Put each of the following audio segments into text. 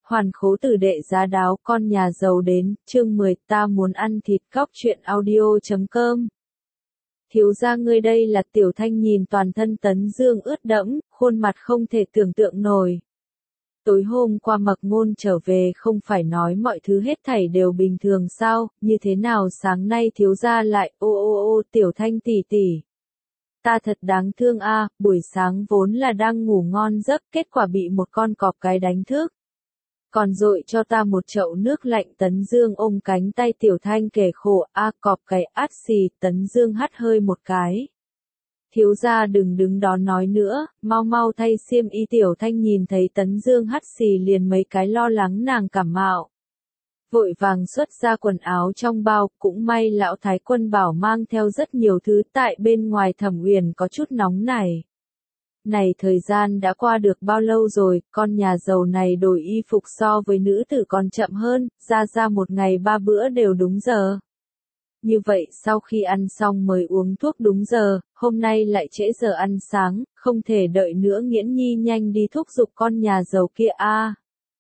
Hoàn khố tử đệ giá đáo con nhà giàu đến, chương 10 ta muốn ăn thịt cóc truyện audio.com. Thiếu gia ngươi đây là Tiểu Thanh nhìn toàn thân Tấn Dương ướt đẫm, khuôn mặt không thể tưởng tượng nổi. Tối hôm qua Mặc Ngôn trở về không phải nói mọi thứ hết thảy đều bình thường sao, như thế nào sáng nay thiếu gia lại ô Tiểu Thanh tỷ tỷ. Ta thật đáng thương a, buổi sáng vốn là đang ngủ ngon giấc, kết quả bị một con cọp cái đánh thức. Còn dội cho ta một chậu nước lạnh. Tấn Dương ôm cánh tay Tiểu Thanh kể khổ, cọp cái át xì. Tấn Dương hắt hơi một cái. Thiếu gia đừng đứng đó nói nữa, mau mau thay xiêm y. Tiểu Thanh nhìn thấy Tấn Dương hắt xì liền mấy cái lo lắng nàng cảm mạo. Vội vàng xuất ra quần áo trong bao, cũng may lão thái quân bảo mang theo rất nhiều thứ, tại bên ngoài Thẩm Uyển có chút nóng nảy. Này thời gian đã qua được bao lâu rồi, con nhà giàu này đổi y phục so với nữ tử còn chậm hơn, ra một ngày 3 bữa đều đúng giờ. Như vậy sau khi ăn xong mới uống thuốc đúng giờ, hôm nay lại trễ giờ ăn sáng, không thể đợi nữa. Nghiễn Nhi nhanh đi thúc giục con nhà giàu kia a.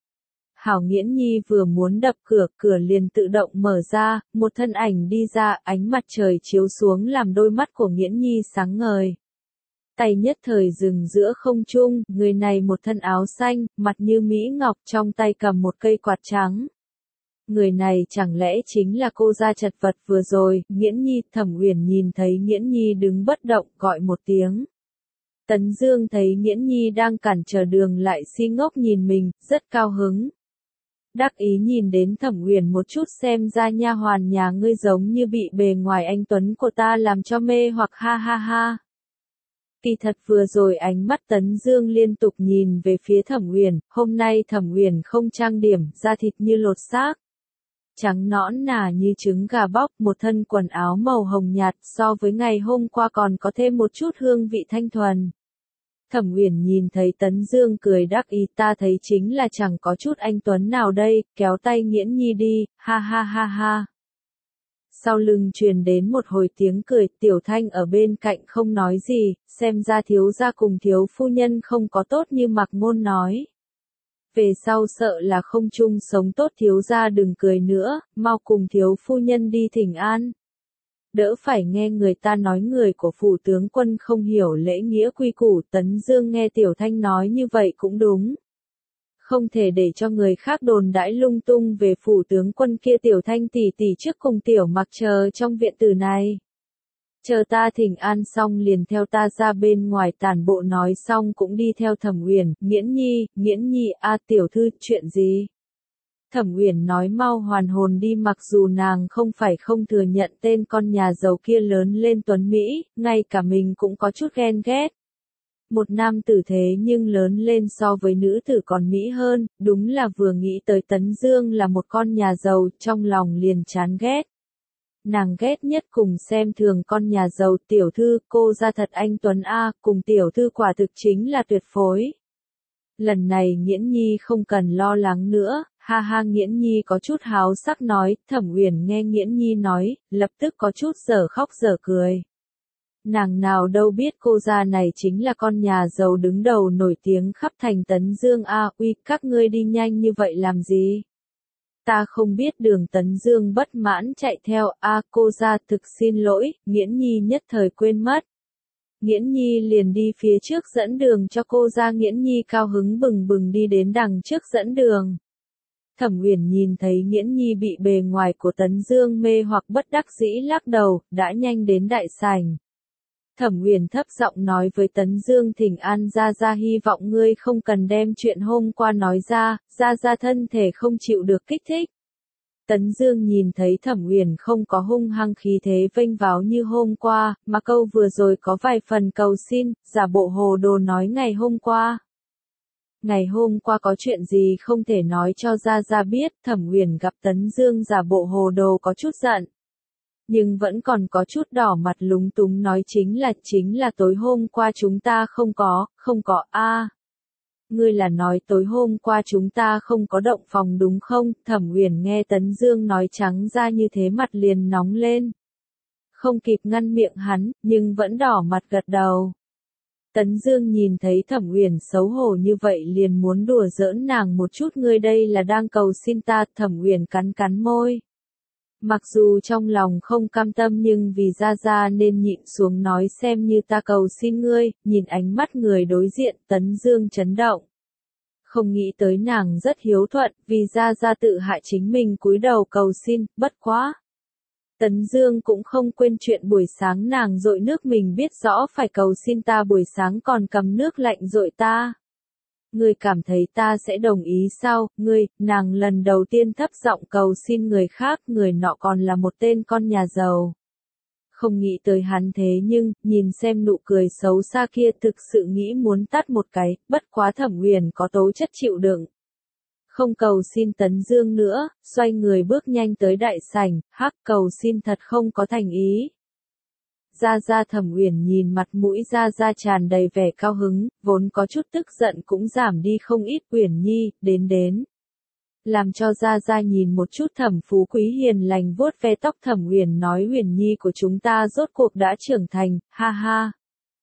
Hảo Nghiễn Nhi vừa muốn đập cửa, cửa liền tự động mở ra, một thân ảnh đi ra, ánh mặt trời chiếu xuống làm đôi mắt của Nghiễn Nhi sáng ngời. Tay nhất thời dừng giữa không trung, người này một thân áo xanh, mặt như mỹ ngọc, trong tay cầm một cây quạt trắng. Người này chẳng lẽ chính là cô gia chật vật vừa rồi. Nghiễn Nhi. Thẩm Uyển nhìn thấy Nghiễn Nhi đứng bất động, gọi một tiếng. Tấn Dương thấy Nghiễn Nhi đang cản trở đường lại si ngốc nhìn mình, rất cao hứng. Đắc ý nhìn đến Thẩm Uyển một chút, xem ra nha hoàn nhà ngươi giống như bị bề ngoài anh tuấn của ta làm cho mê hoặc, ha ha ha. Kỳ thật vừa rồi ánh mắt Tấn Dương liên tục nhìn về phía Thẩm Uyển, hôm nay Thẩm Uyển không trang điểm, da thịt như lột xác. Trắng nõn nà như trứng gà bóc, một thân quần áo màu hồng nhạt, so với ngày hôm qua còn có thêm một chút hương vị thanh thuần. Thẩm Uyển nhìn thấy Tấn Dương cười đắc ý, ta thấy chính là chẳng có chút anh tuấn nào đây, kéo tay Nghiễn Nhi đi, ha ha ha ha. Sau lưng truyền đến một hồi tiếng cười, Tiểu Thanh ở bên cạnh không nói gì, xem ra thiếu gia cùng thiếu phu nhân không có tốt như Mặc Ngôn nói. Về sau sợ là không chung sống tốt, thiếu gia đừng cười nữa, mau cùng thiếu phu nhân đi thỉnh an. Đỡ phải nghe người ta nói người của phủ tướng quân không hiểu lễ nghĩa quy củ. Tấn Dương nghe Tiểu Thanh nói như vậy cũng đúng. Không thể để cho người khác đồn đãi lung tung về phủ tướng quân kia. Tiểu Thanh tỷ tỷ trước cùng Tiểu Mặc chờ trong viện tử này. Chờ ta thỉnh an xong liền theo ta ra bên ngoài tản bộ. Nói xong cũng đi theo Thẩm Uyển. Nghiễn Nhi, tiểu thư, chuyện gì? Thẩm Uyển nói mau hoàn hồn đi, mặc dù nàng không phải không thừa nhận tên con nhà giàu kia lớn lên tuấn Mỹ, ngay cả mình cũng có chút ghen ghét. Một nam tử thế nhưng lớn lên so với nữ tử còn Mỹ hơn, đúng là vừa nghĩ tới Tấn Dương là một con nhà giàu, trong lòng liền chán ghét. Nàng ghét nhất cùng xem thường con nhà giàu. Tiểu thư, cô ra thật anh tuấn a, cùng tiểu thư quả thực chính là tuyệt phối. Lần này Nghiễn Nhi không cần lo lắng nữa, ha ha. Nghiễn Nhi có chút háo sắc nói. Thẩm Uyển nghe Nghiễn Nhi nói, lập tức có chút dở khóc dở cười. Nàng nào đâu biết cô gia này chính là con nhà giàu đứng đầu nổi tiếng khắp thành Tấn Dương a. Uy, các ngươi đi nhanh như vậy làm gì? Ta không biết đường. Tấn Dương bất mãn chạy theo, cô gia thực xin lỗi. Nghiễn Nhi nhất thời quên mất. Nghiễn Nhi liền đi phía trước dẫn đường cho cô gia. Nghiễn Nhi cao hứng bừng bừng đi đến đằng trước dẫn đường. Thẩm Uyển nhìn thấy Nghiễn Nhi bị bề ngoài của Tấn Dương mê hoặc, bất đắc dĩ lắc đầu, đã nhanh đến đại sảnh. Thẩm Uyển thấp giọng nói với Tấn Dương, thỉnh an gia, hy vọng ngươi không cần đem chuyện hôm qua nói ra, gia thân thể không chịu được kích thích. Tấn Dương nhìn thấy Thẩm Uyển không có hung hăng khí thế vênh váo như hôm qua, mà câu vừa rồi có vài phần cầu xin, giả bộ hồ đồ nói ngày hôm qua. Ngày hôm qua có chuyện gì không thể nói cho gia biết. Thẩm Uyển gặp Tấn Dương giả bộ hồ đồ có chút giận. Nhưng vẫn còn có chút đỏ mặt lúng túng nói chính là tối hôm qua chúng ta không có a. Ngươi là nói tối hôm qua chúng ta không có động phòng đúng không? Thẩm Uyển nghe Tấn Dương nói trắng ra như thế mặt liền nóng lên. Không kịp ngăn miệng hắn, nhưng vẫn đỏ mặt gật đầu. Tấn Dương nhìn thấy Thẩm Uyển xấu hổ như vậy liền muốn đùa giỡn nàng một chút, ngươi đây là đang cầu xin ta. Thẩm Uyển cắn cắn môi. Mặc dù trong lòng không cam tâm nhưng vì Gia Gia nên nhịn xuống nói, xem như ta cầu xin ngươi. Nhìn ánh mắt người đối diện, Tấn Dương chấn động. Không nghĩ tới nàng rất hiếu thuận, vì Gia Gia tự hại chính mình cúi đầu cầu xin, bất quá. Tấn Dương cũng không quên chuyện buổi sáng nàng dội nước, mình biết rõ phải cầu xin ta, buổi sáng còn cầm nước lạnh dội ta. Ngươi cảm thấy ta sẽ đồng ý sao? Ngươi, nàng lần đầu tiên thấp giọng cầu xin người khác, người nọ còn là một tên con nhà giàu. Không nghĩ tới hắn thế nhưng, nhìn xem nụ cười xấu xa kia, thực sự nghĩ muốn tát một cái, bất quá Thẩm Uyển có tố chất chịu đựng. Không cầu xin Tấn Dương nữa, xoay người bước nhanh tới đại sảnh, hắc, cầu xin thật không có thành ý. Gia Gia. Thẩm Uyển nhìn mặt mũi Gia Gia tràn đầy vẻ cao hứng, vốn có chút tức giận cũng giảm đi không ít. Uyển Nhi, đến. Làm cho Gia Gia nhìn một chút. Thẩm Phú Quý hiền lành vuốt ve tóc Thẩm Uyển nói, Uyển Nhi của chúng ta rốt cuộc đã trưởng thành, ha ha.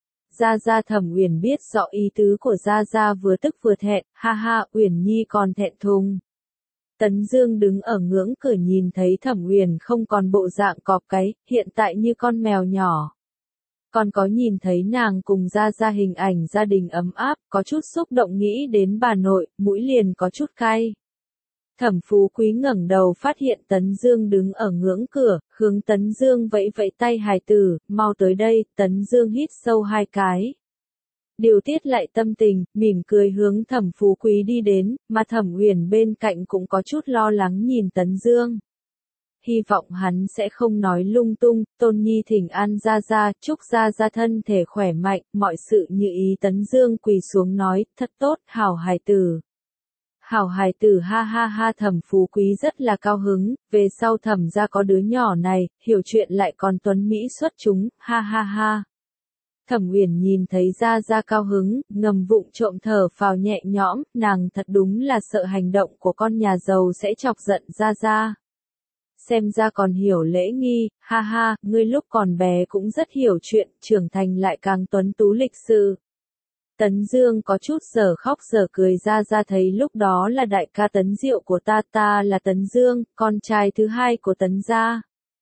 Gia Gia. Thẩm Uyển biết rõ ý tứ của Gia Gia, vừa tức vừa thẹn, ha ha. Uyển Nhi còn thẹn thùng. Tấn Dương đứng ở ngưỡng cửa nhìn thấy Thẩm Uyển không còn bộ dạng cọp cái, hiện tại như con mèo nhỏ. Còn có nhìn thấy nàng cùng Gia Gia hình ảnh gia đình ấm áp, có chút xúc động, nghĩ đến bà nội, mũi liền có chút cay. Thẩm Phú Quý ngẩng đầu phát hiện Tấn Dương đứng ở ngưỡng cửa, hướng Tấn Dương vẫy vẫy tay, hài tử, mau tới đây. Tấn Dương hít sâu 2 cái. Điều tiết lại tâm tình, mỉm cười hướng Thẩm Phú Quý đi đến, mà Thẩm Uyển bên cạnh cũng có chút lo lắng nhìn Tấn Dương. Hy vọng hắn sẽ không nói lung tung. Tôn Nhi thỉnh an Gia Gia, chúc Gia Gia thân thể khỏe mạnh, mọi sự như ý. Tấn Dương quỳ xuống nói, thật tốt, hảo hài tử. Hảo hài tử, ha ha ha. Thẩm Phú Quý rất là cao hứng, về sau Thẩm gia có đứa nhỏ này, hiểu chuyện lại còn tuấn mỹ xuất chúng, ha ha ha. Thẩm Uyển nhìn thấy Gia Gia cao hứng, ngầm vụng trộm thở phào nhẹ nhõm, nàng thật đúng là sợ hành động của con nhà giàu sẽ chọc giận Gia Gia. Xem ra còn hiểu lễ nghi, ha ha, ngươi lúc còn bé cũng rất hiểu chuyện, trưởng thành lại càng tuấn tú lịch sự. Tấn Dương có chút giờ khóc giờ cười. Gia Gia thấy lúc đó là đại ca Tấn Diệu của ta, ta là Tấn Dương, con trai thứ hai của Tấn gia.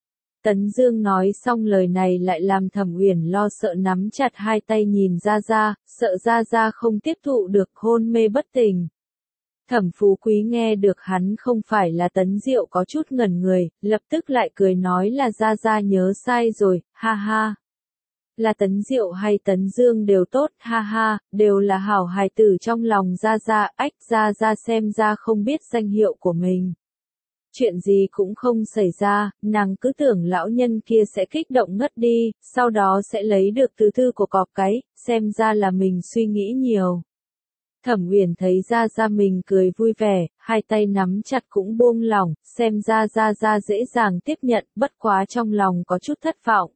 Tấn Dương nói xong lời này lại làm Thẩm Uyển lo sợ, nắm chặt 2 tay nhìn Gia Gia, sợ Gia Gia không tiếp thụ được, hôn mê bất tỉnh. Thẩm Phú Quý nghe được hắn không phải là Tấn Diệu có chút ngẩn người, lập tức lại cười nói là Gia Gia nhớ sai rồi, ha ha. Là Tấn Diệu hay Tấn Dương đều tốt, ha ha, đều là hảo hài tử trong lòng Gia Gia. Ách, Gia Gia xem ra không biết danh hiệu của mình. Chuyện gì cũng không xảy ra, nàng cứ tưởng lão nhân kia sẽ kích động ngất đi, sau đó sẽ lấy được từ thư của cọp cái, xem ra là mình suy nghĩ nhiều. Thẩm Uyển thấy Gia Gia mình cười vui vẻ, 2 tay nắm chặt cũng buông lỏng, xem ra Gia Gia dễ dàng tiếp nhận, bất quá trong lòng có chút thất vọng.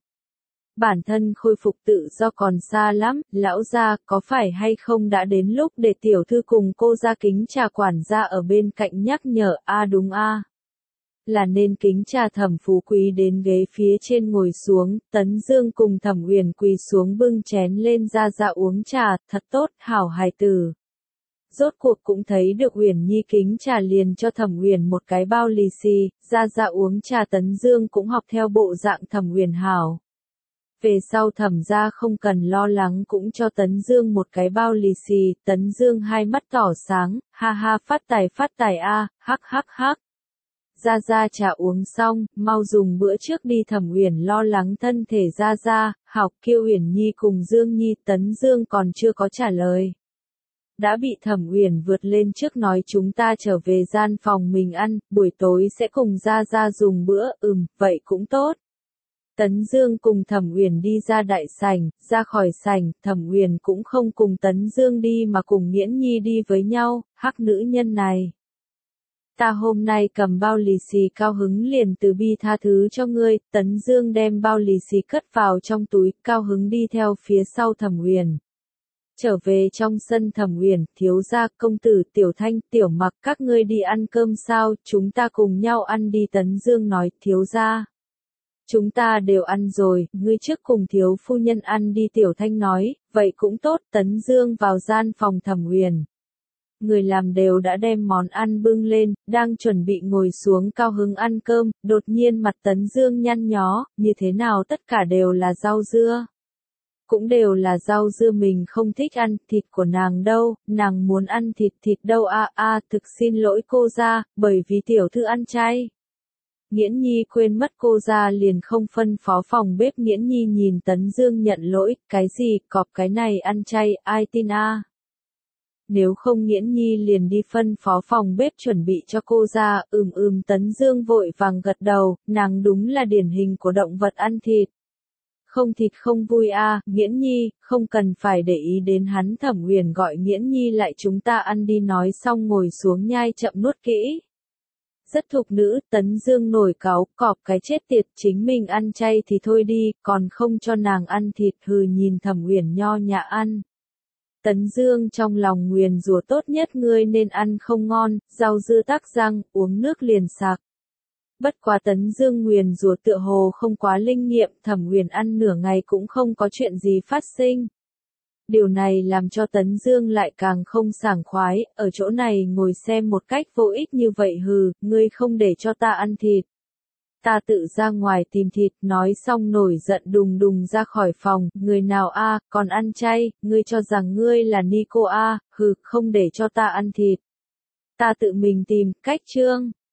Bản thân khôi phục tự do còn xa lắm, lão gia, có phải hay không đã đến lúc để tiểu thư cùng cô ra kính trà, quản gia ở bên cạnh nhắc nhở, đúng là nên kính trà. Thẩm Phú Quý đến ghế phía trên ngồi xuống, Tấn Dương cùng Thẩm Uyển quỳ xuống bưng chén lên. Gia Gia uống trà, thật tốt, hảo hài tử. Rốt cuộc cũng thấy được Uyển Nhi, kính trà liền cho Thẩm Uyển một cái bao lì xì. Gia Gia uống trà, Tấn Dương cũng học theo bộ dạng Thẩm Uyển hảo. Về sau Thẩm gia không cần lo lắng, cũng cho Tấn Dương một cái bao lì xì. Tấn Dương 2 mắt tỏ sáng, ha ha, phát tài a, hắc hắc hắc. Gia Gia trà uống xong, mau dùng bữa trước đi. Thẩm Uyển lo lắng thân thể Gia Gia, học kêu Uyển Nhi cùng Dương Nhi. Tấn Dương còn chưa có trả lời, đã bị Thẩm Uyển vượt lên trước nói, chúng ta trở về gian phòng mình ăn, buổi tối sẽ cùng Gia Gia dùng bữa. Vậy cũng tốt. Tấn Dương cùng Thẩm Uyển đi ra đại sảnh, ra khỏi sảnh, Thẩm Uyển cũng không cùng Tấn Dương đi mà cùng Nghiễn Nhi đi với nhau, hắc nữ nhân này. Ta hôm nay cầm bao lì xì cao hứng liền từ bi tha thứ cho ngươi. Tấn Dương đem bao lì xì cất vào trong túi, cao hứng đi theo phía sau Thẩm Uyển. Trở về trong sân, Thẩm Uyển, thiếu gia, công tử, Tiểu Thanh, Tiểu Mặc, các ngươi đi ăn cơm sao, chúng ta cùng nhau ăn đi. Tấn Dương nói, thiếu gia, Chúng ta đều ăn rồi, ngươi trước cùng thiếu phu nhân ăn đi. Tiểu Thanh nói, vậy cũng tốt. Tấn Dương vào gian phòng Thẩm Uyển. Người làm đều đã đem món ăn bưng lên, đang chuẩn bị ngồi xuống cao hứng ăn cơm, đột nhiên mặt Tấn Dương nhăn nhó, như thế nào tất cả đều là rau dưa. Cũng đều là rau dưa, mình không thích ăn, thịt của nàng đâu, nàng muốn ăn thịt đâu thực xin lỗi cô gia, bởi vì tiểu thư ăn chay. Nghiễn Nhi quên mất cô gia liền không phân phó phòng bếp. Nghiễn Nhi nhìn Tấn Dương nhận lỗi, cái gì, cọp cái này ăn chay, ai tin a? Nếu không Nghiễn Nhi liền đi phân phó phòng bếp chuẩn bị cho cô gia. Tấn Dương vội vàng gật đầu, nàng đúng là điển hình của động vật ăn thịt. Không thịt không vui a, Nghiễn Nhi, không cần phải để ý đến hắn. Thẩm Uyển gọi Nghiễn Nhi lại, chúng ta ăn đi. Nói xong ngồi xuống nhai chậm nuốt kỹ. Rất thục nữ. Tấn Dương nổi cáu, cọp cái chết tiệt, chính mình ăn chay thì thôi đi, còn không cho nàng ăn thịt. Hừ, nhìn Thẩm Uyển nho nhã ăn. Tấn Dương trong lòng nguyền rủa, tốt nhất ngươi nên ăn không ngon, rau dưa tắc răng, uống nước liền sạc. Bất quá Tấn Dương nguyền rủa tựa hồ không quá linh nghiệm. Thẩm Uyển ăn nửa ngày cũng không có chuyện gì phát sinh. Điều này làm cho Tấn Dương lại càng không sảng khoái, ở chỗ này ngồi xem một cách vô ích như vậy. Hừ, ngươi không để cho ta ăn thịt. Ta tự ra ngoài tìm thịt. Nói xong nổi giận đùng đùng ra khỏi phòng. Người nào a, còn ăn chay, ngươi cho rằng ngươi là Nico a? Hừ, không để cho ta ăn thịt. Ta tự mình tìm. Cách chương